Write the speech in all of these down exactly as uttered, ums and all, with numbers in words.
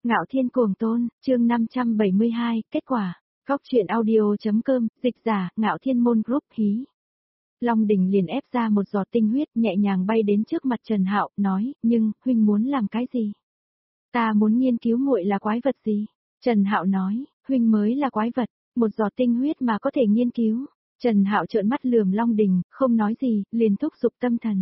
Ngạo Thiên Cuồng Tôn, chương năm trăm bảy mươi hai, kết quả. Góc truyện audio.com, dịch giả, Ngạo Thiên Môn Group hí. Long Đình liền ép ra một giọt tinh huyết nhẹ nhàng bay đến trước mặt Trần Hạo, nói, nhưng, huynh muốn làm cái gì? Ta muốn nghiên cứu muội là quái vật gì? Trần Hạo nói, huynh mới là quái vật, một giọt tinh huyết mà có thể nghiên cứu. Trần Hạo trợn mắt lườm Long Đình, không nói gì, liền thúc giục tâm thần.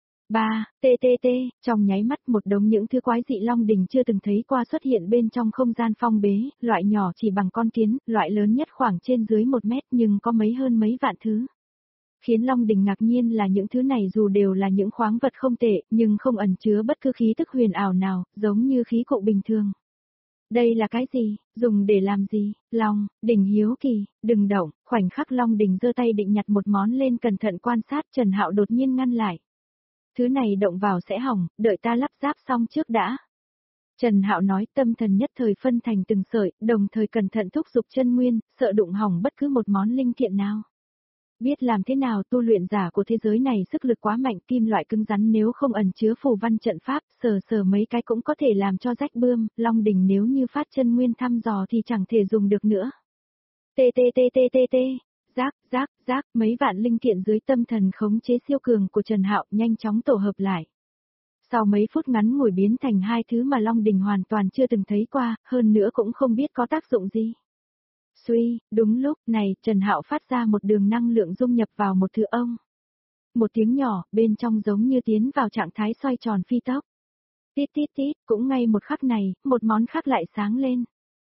Ba, tê tê tê, trong nháy mắt một đống những thứ quái dị Long Đình chưa từng thấy qua xuất hiện bên trong không gian phong bế, loại nhỏ chỉ bằng con kiến, loại lớn nhất khoảng trên dưới một mét nhưng có mấy hơn mấy vạn thứ. Khiến Long Đình ngạc nhiên là những thứ này dù đều là những khoáng vật không tệ, nhưng không ẩn chứa bất cứ khí tức huyền ảo nào, giống như khí cụ bình thường. Đây là cái gì, dùng để làm gì? Long Đình hiếu kỳ, đừng động, khoảnh khắc Long Đình giơ tay định nhặt một món lên cẩn thận quan sát, Trần Hạo đột nhiên ngăn lại. Thứ này động vào sẽ hỏng, đợi ta lắp ráp xong trước đã. Trần Hạo nói, tâm thần nhất thời phân thành từng sợi, đồng thời cẩn thận thúc giục chân nguyên, sợ đụng hỏng bất cứ một món linh kiện nào. Biết làm thế nào, tu luyện giả của thế giới này sức lực quá mạnh, kim loại cứng rắn nếu không ẩn chứa phù văn trận pháp, sờ sờ mấy cái cũng có thể làm cho rách bươm, Long Đình nếu như phát chân nguyên thăm dò thì chẳng thể dùng được nữa. Tê tê tê tê tê tê. Rác, rác, rác, mấy vạn linh kiện dưới tâm thần khống chế siêu cường của Trần Hạo nhanh chóng tổ hợp lại. Sau mấy phút ngắn ngủi biến thành hai thứ mà Long Đình hoàn toàn chưa từng thấy qua, hơn nữa cũng không biết có tác dụng gì. Suy, đúng lúc này, Trần Hạo phát ra một đường năng lượng dung nhập vào một thứ ông. Một tiếng nhỏ, bên trong giống như tiến vào trạng thái xoay tròn phi tốc. Tít tít tít, cũng ngay một khắc này, một món khác lại sáng lên.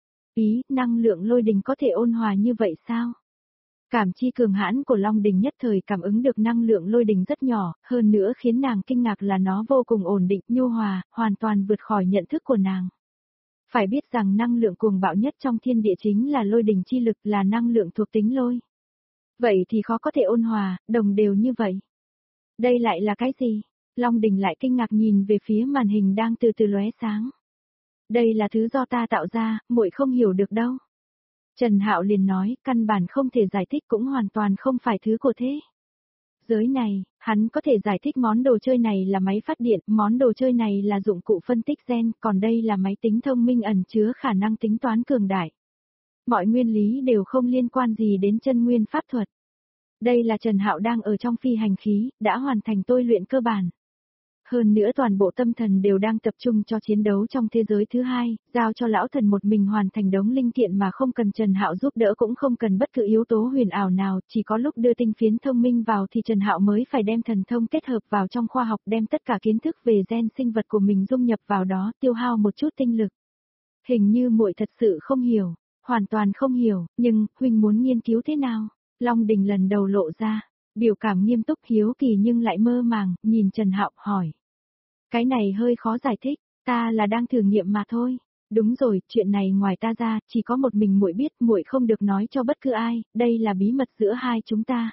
Ý, năng lượng lôi đình có thể ôn hòa như vậy sao? Cảm chi cường hãn của Long Đình nhất thời cảm ứng được năng lượng lôi đình rất nhỏ, hơn nữa khiến nàng kinh ngạc là nó vô cùng ổn định, nhu hòa, hoàn toàn vượt khỏi nhận thức của nàng. Phải biết rằng năng lượng cuồng bạo nhất trong thiên địa chính là lôi đình chi lực, là năng lượng thuộc tính lôi. Vậy thì khó có thể ôn hòa, đồng đều như vậy. Đây lại là cái gì? Long Đình lại kinh ngạc nhìn về phía màn hình đang từ từ lóe sáng. Đây là thứ do ta tạo ra, muội không hiểu được đâu. Trần Hạo liền nói, căn bản không thể giải thích, cũng hoàn toàn không phải thứ của thế giới này, hắn có thể giải thích món đồ chơi này là máy phát điện, món đồ chơi này là dụng cụ phân tích gen, còn đây là máy tính thông minh ẩn chứa khả năng tính toán cường đại. Mọi nguyên lý đều không liên quan gì đến chân nguyên pháp thuật. Đây là Trần Hạo đang ở trong phi hành khí, đã hoàn thành tôi luyện cơ bản. Hơn nữa toàn bộ tâm thần đều đang tập trung cho chiến đấu trong thế giới thứ hai, giao cho lão thần một mình hoàn thành đống linh kiện mà không cần Trần Hạo giúp đỡ, cũng không cần bất cứ yếu tố huyền ảo nào, chỉ có lúc đưa tinh phiến thông minh vào thì Trần Hạo mới phải đem thần thông kết hợp vào trong khoa học, đem tất cả kiến thức về gen sinh vật của mình dung nhập vào đó, tiêu hao một chút tinh lực. Hình như muội thật sự không hiểu, hoàn toàn không hiểu, nhưng, huynh muốn nghiên cứu thế nào? Long Đình lần đầu lộ ra. Biểu cảm nghiêm túc hiếu kỳ nhưng lại mơ màng, nhìn Trần Hạo hỏi. Cái này hơi khó giải thích, ta là đang thử nghiệm mà thôi. Đúng rồi, chuyện này ngoài ta ra, chỉ có một mình muội biết, muội không được nói cho bất cứ ai, đây là bí mật giữa hai chúng ta.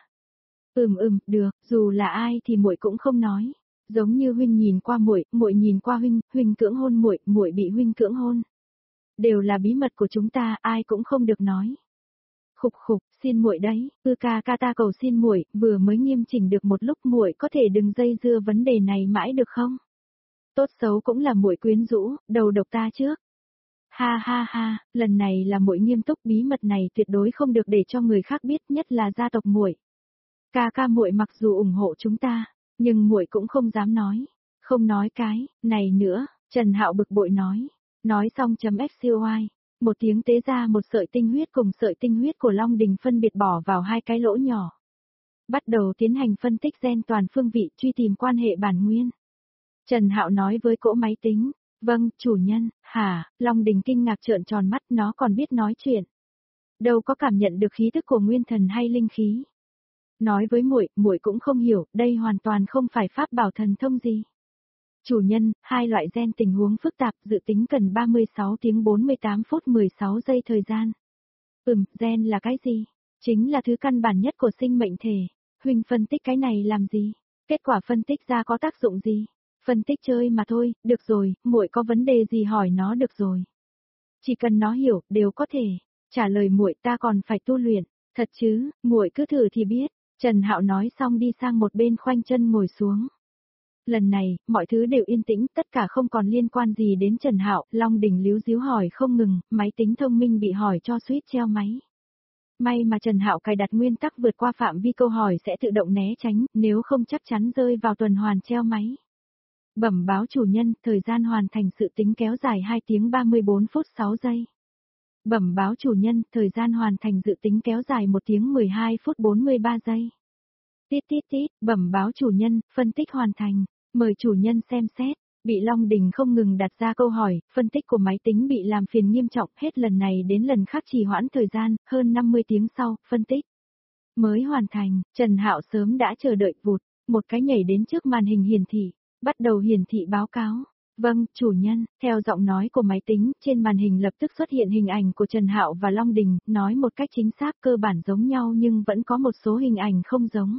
Ừm ừm, được, dù là ai thì muội cũng không nói. Giống như huynh nhìn qua muội, muội nhìn qua huynh, huynh cưỡng hôn muội, muội bị huynh cưỡng hôn. Đều là bí mật của chúng ta, ai cũng không được nói. Khục khục, xin muội đấy, ư ca ca ta cầu xin muội, vừa mới nghiêm chỉnh được một lúc, muội có thể đừng dây dưa vấn đề này mãi được không? Tốt xấu cũng là muội quyến rũ, đầu độc ta trước. Ha ha ha, lần này là muội nghiêm túc, bí mật này tuyệt đối không được để cho người khác biết, nhất là gia tộc muội. Ca ca muội mặc dù ủng hộ chúng ta, nhưng muội cũng không dám nói, không nói cái này nữa, Trần Hạo bực bội nói. Nói xong chấm xy, một tiếng tế ra một sợi tinh huyết cùng sợi tinh huyết của Long Đình phân biệt bỏ vào hai cái lỗ nhỏ. Bắt đầu tiến hành phân tích gen toàn phương vị, truy tìm quan hệ bản nguyên. Trần Hạo nói với cỗ máy tính, vâng, chủ nhân. Hả? Long Đình kinh ngạc trợn tròn mắt, nó còn biết nói chuyện. Đâu có cảm nhận được khí tức của nguyên thần hay linh khí. Nói với muội, muội cũng không hiểu, đây hoàn toàn không phải pháp bảo thần thông gì. Chủ nhân, hai loại gen tình huống phức tạp, dự tính cần ba mươi sáu tiếng bốn mươi tám phút mười sáu giây thời gian. Ừm, gen là cái gì? Chính là thứ căn bản nhất của sinh mệnh thể. Huynh phân tích cái này làm gì? Kết quả phân tích ra có tác dụng gì? Phân tích chơi mà thôi, được rồi, muội có vấn đề gì hỏi nó được rồi. Chỉ cần nó hiểu, đều có thể. Trả lời muội, ta còn phải tu luyện. Thật chứ, muội cứ thử thì biết. Trần Hạo nói xong đi sang một bên khoanh chân ngồi xuống. Lần này, mọi thứ đều yên tĩnh, tất cả không còn liên quan gì đến Trần Hạo, Long Đình líu díu hỏi không ngừng, máy tính thông minh bị hỏi cho suýt treo máy. May mà Trần Hạo cài đặt nguyên tắc vượt qua phạm vi câu hỏi sẽ tự động né tránh, nếu không chắc chắn rơi vào tuần hoàn treo máy. Bẩm báo chủ nhân, thời gian hoàn thành sự tính kéo dài hai tiếng ba mươi bốn phút sáu giây. Bẩm báo chủ nhân, thời gian hoàn thành dự tính kéo dài một tiếng mười hai phút bốn mươi ba giây. Tít tít tít, bẩm báo chủ nhân, phân tích hoàn thành, mời chủ nhân xem xét. Bị Long Đình không ngừng đặt ra câu hỏi, phân tích của máy tính bị làm phiền nghiêm trọng, hết lần này đến lần khác trì hoãn thời gian, hơn năm mươi tiếng sau, phân tích mới hoàn thành, Trần Hạo sớm đã chờ đợi vụt, một cái nhảy đến trước màn hình hiển thị, bắt đầu hiển thị báo cáo. Vâng, chủ nhân, theo giọng nói của máy tính, trên màn hình lập tức xuất hiện hình ảnh của Trần Hạo và Long Đình, nói một cách chính xác cơ bản giống nhau nhưng vẫn có một số hình ảnh không giống.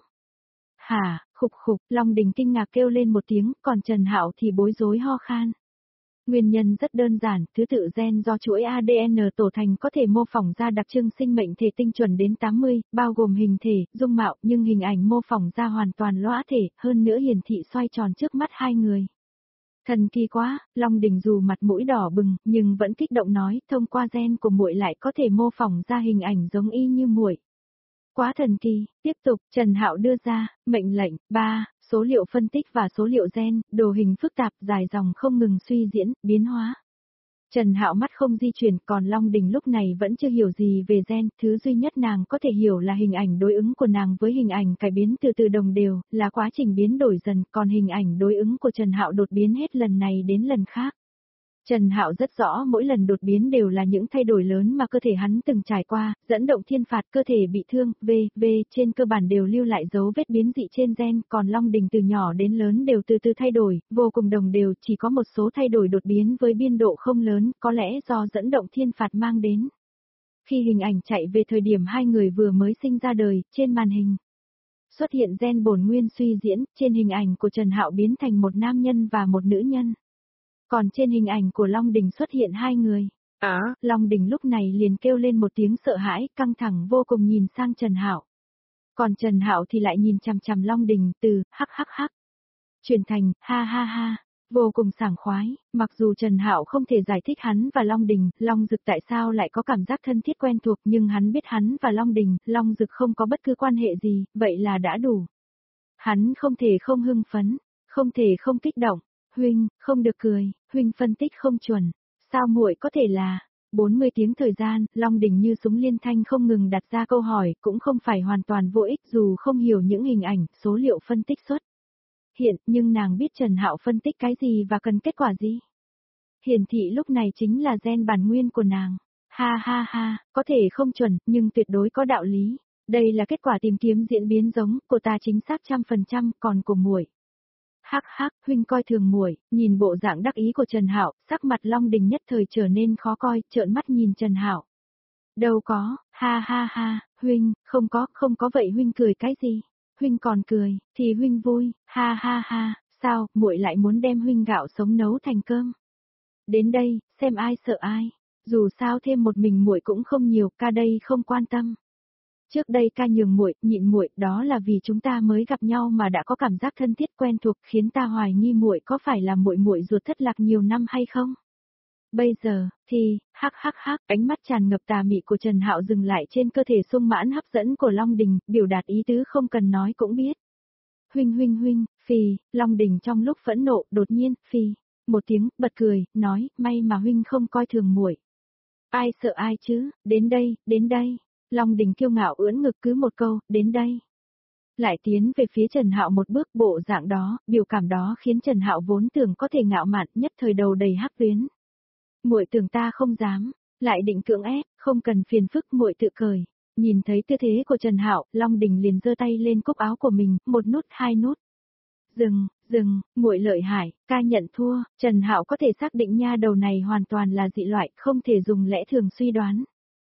Hả, khục khục, Long Đình kinh ngạc kêu lên một tiếng, còn Trần Hạo thì bối rối ho khan. Nguyên nhân rất đơn giản, thứ tự gen do chuỗi a đê en tổ thành có thể mô phỏng ra đặc trưng sinh mệnh thể tinh chuẩn đến tám mươi, bao gồm hình thể, dung mạo, nhưng hình ảnh mô phỏng ra hoàn toàn lõa thể, hơn nữa hiển thị xoay tròn trước mắt hai người. Thần kỳ quá, Long Đình dù mặt mũi đỏ bừng, nhưng vẫn kích động nói, thông qua gen của muội lại có thể mô phỏng ra hình ảnh giống y như muội. Quá thần kỳ, tiếp tục, Trần Hạo đưa ra, mệnh lệnh, ba, số liệu phân tích và số liệu gen, đồ hình phức tạp, dài dòng không ngừng suy diễn, biến hóa. Trần Hạo mắt không di chuyển, còn Long Đình lúc này vẫn chưa hiểu gì về gen, thứ duy nhất nàng có thể hiểu là hình ảnh đối ứng của nàng với hình ảnh cải biến từ từ đồng đều, là quá trình biến đổi dần, còn hình ảnh đối ứng của Trần Hạo đột biến hết lần này đến lần khác. Trần Hạo rất rõ mỗi lần đột biến đều là những thay đổi lớn mà cơ thể hắn từng trải qua, dẫn động thiên phạt cơ thể bị thương, v, v, trên cơ bản đều lưu lại dấu vết biến dị trên gen, còn Long Đình từ nhỏ đến lớn đều từ từ thay đổi, vô cùng đồng đều, chỉ có một số thay đổi đột biến với biên độ không lớn, có lẽ do dẫn động thiên phạt mang đến. Khi hình ảnh chạy về thời điểm hai người vừa mới sinh ra đời, trên màn hình xuất hiện gen bổn nguyên suy diễn, trên hình ảnh của Trần Hạo biến thành một nam nhân và một nữ nhân. Còn trên hình ảnh của Long Đình xuất hiện hai người. À, Long Đình lúc này liền kêu lên một tiếng sợ hãi, căng thẳng vô cùng nhìn sang Trần Hạo. Còn Trần Hạo thì lại nhìn chằm chằm Long Đình từ hắc hắc hắc chuyển thành ha ha ha, vô cùng sảng khoái, mặc dù Trần Hạo không thể giải thích hắn và Long Đình, Long Dực tại sao lại có cảm giác thân thiết quen thuộc, nhưng hắn biết hắn và Long Đình, Long Dực không có bất cứ quan hệ gì, vậy là đã đủ. Hắn không thể không hưng phấn, không thể không kích động. Huynh, không được cười, huynh phân tích không chuẩn, sao muội có thể là, bốn mươi tiếng thời gian, Long Đình như súng liên thanh không ngừng đặt ra câu hỏi, cũng không phải hoàn toàn vô ích dù không hiểu những hình ảnh, số liệu phân tích xuất hiện, nhưng nàng biết Trần Hạo phân tích cái gì và cần kết quả gì. Hiển thị lúc này chính là gen bản nguyên của nàng. Ha ha ha, có thể không chuẩn, nhưng tuyệt đối có đạo lý. Đây là kết quả tìm kiếm diễn biến giống, của ta chính xác trăm phần trăm, còn của muội. Hắc hắc, huynh coi thường muội, nhìn bộ dạng đắc ý của Trần Hạo, sắc mặt Long Đình nhất thời trở nên khó coi, trợn mắt nhìn Trần Hạo. Đâu có, ha ha ha, huynh, không có, không có vậy huynh cười cái gì? Huynh còn cười, thì huynh vui, ha ha ha, sao, muội lại muốn đem huynh gạo sống nấu thành cơm? Đến đây, xem ai sợ ai. Dù sao thêm một mình muội cũng không nhiều, ca đây không quan tâm. Trước đây ca nhường muội, nhịn muội, đó là vì chúng ta mới gặp nhau mà đã có cảm giác thân thiết quen thuộc, khiến ta hoài nghi muội có phải là muội muội ruột thất lạc nhiều năm hay không? Bây giờ, thì, hắc hắc hắc, ánh mắt tràn ngập tà mị của Trần Hạo dừng lại trên cơ thể sung mãn hấp dẫn của Long Đình, biểu đạt ý tứ không cần nói cũng biết. Huynh huynh huynh, phì, Long Đình trong lúc phẫn nộ, đột nhiên, phì, một tiếng, bật cười, nói, may mà huynh không coi thường muội. Ai sợ ai chứ, đến đây, đến đây. Long Đình kiêu ngạo ưỡn ngực cứ một câu, đến đây. Lại tiến về phía Trần Hạo một bước, bộ dạng đó, biểu cảm đó khiến Trần Hạo vốn tưởng có thể ngạo mạn, nhất thời đầu đầy hắc tuyến. Muội tưởng ta không dám, lại định cưỡng ép, không cần phiền phức, muội tự cười. Nhìn thấy tư thế của Trần Hạo, Long Đình liền giơ tay lên cúc áo của mình, một nút hai nút. Dừng, dừng, muội lợi hại, ca nhận thua, Trần Hạo có thể xác định nha đầu này hoàn toàn là dị loại, không thể dùng lẽ thường suy đoán.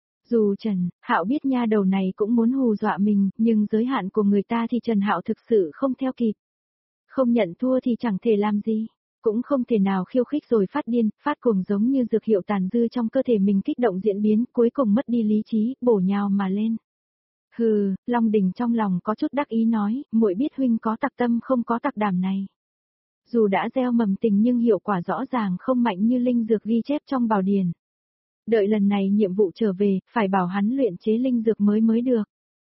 Dù Trần Hạo biết nha đầu này cũng muốn hù dọa mình, nhưng giới hạn của người ta thì Trần Hạo thực sự không theo kịp. Không nhận thua thì chẳng thể làm gì, cũng không thể nào khiêu khích rồi phát điên, phát cuồng giống như dược hiệu tàn dư trong cơ thể mình kích động diễn biến, cuối cùng mất đi lý trí, bổ nhào mà lên. Hừ, Long Đình trong lòng có chút đắc ý nói, muội biết huynh có tặc tâm không có tặc đảm này. Dù đã gieo mầm tình nhưng hiệu quả rõ ràng không mạnh như linh dược ghi chép trong bảo điển. Đợi lần này nhiệm vụ trở về, phải bảo hắn luyện chế linh dược mới mới được.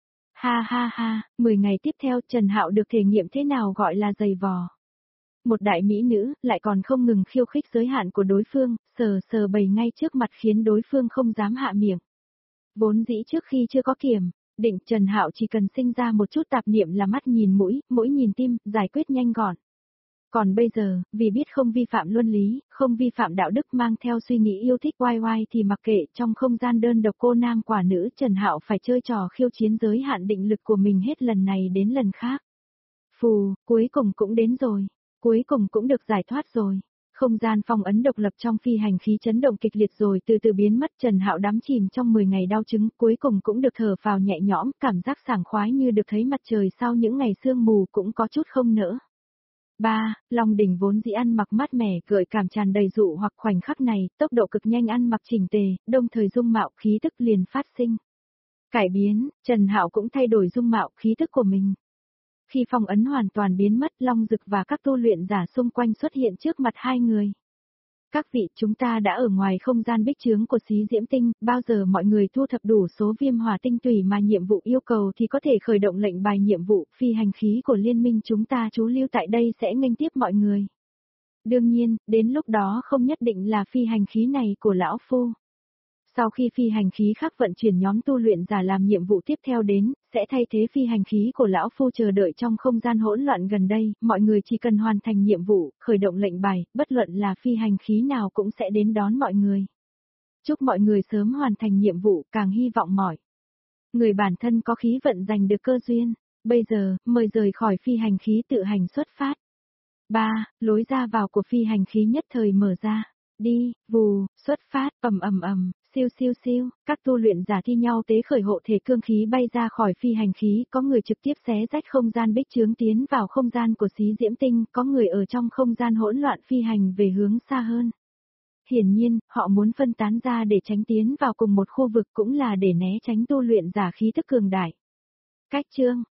Ha ha ha, mười ngày tiếp theo Trần Hạo được thể nghiệm thế nào gọi là dày vò. Một đại mỹ nữ, lại còn không ngừng khiêu khích giới hạn của đối phương, sờ sờ bầy ngay trước mặt khiến đối phương không dám hạ miệng. Vốn dĩ trước khi chưa có kiểm, định Trần Hạo chỉ cần sinh ra một chút tạp niệm là mắt nhìn mũi, mũi nhìn tim, giải quyết nhanh gọn. Còn bây giờ, vì biết không vi phạm luân lý, không vi phạm đạo đức mang theo suy nghĩ yêu thích oai oai thì mặc kệ trong không gian đơn độc cô nam quả nữ Trần Hạo phải chơi trò khiêu chiến giới hạn định lực của mình hết lần này đến lần khác. Phù, cuối cùng cũng đến rồi, cuối cùng cũng được giải thoát rồi. Không gian phong ấn độc lập trong phi hành khí chấn động kịch liệt rồi từ từ biến mất Trần Hạo đắm chìm trong mười ngày đau chứng cuối cùng cũng được thở phào nhẹ nhõm cảm giác sảng khoái như được thấy mặt trời sau những ngày sương mù cũng có chút không nỡ. ba. Long đỉnh vốn dĩ ăn mặc mát mẻ gợi cảm tràn đầy dụ hoặc khoảnh khắc này, tốc độ cực nhanh ăn mặc chỉnh tề, đồng thời dung mạo khí tức liền phát sinh. Cải biến, Trần Hạo cũng thay đổi dung mạo khí tức của mình. Khi phong ấn hoàn toàn biến mất Long Dực và các tu luyện giả xung quanh xuất hiện trước mặt hai người. Các vị chúng ta đã ở ngoài không gian bích chướng của xí diễm tinh, bao giờ mọi người thu thập đủ số viêm hỏa tinh tùy mà nhiệm vụ yêu cầu thì có thể khởi động lệnh bài nhiệm vụ phi hành khí của liên minh chúng ta trú lưu tại đây sẽ nghênh tiếp mọi người. Đương nhiên, đến lúc đó không nhất định là phi hành khí này của lão phu. Sau khi phi hành khí khác vận chuyển nhóm tu luyện giả làm nhiệm vụ tiếp theo đến, sẽ thay thế phi hành khí của lão phu chờ đợi trong không gian hỗn loạn gần đây, mọi người chỉ cần hoàn thành nhiệm vụ, khởi động lệnh bài, bất luận là phi hành khí nào cũng sẽ đến đón mọi người. Chúc mọi người sớm hoàn thành nhiệm vụ, càng hy vọng mọi người bản thân có khí vận giành được cơ duyên. Bây giờ, mời rời khỏi phi hành khí tự hành xuất phát. ba. Lối ra vào của phi hành khí nhất thời mở ra. Đi, vù, xuất phát, ầm ầm ầm, siêu siêu siêu, các tu luyện giả thi nhau tế khởi hộ thể cương khí bay ra khỏi phi hành khí, có người trực tiếp xé rách không gian bích chướng tiến vào không gian của xí diễm tinh, có người ở trong không gian hỗn loạn phi hành về hướng xa hơn. Hiển nhiên, họ muốn phân tán ra để tránh tiến vào cùng một khu vực cũng là để né tránh tu luyện giả khí tức cường đại. Cách chương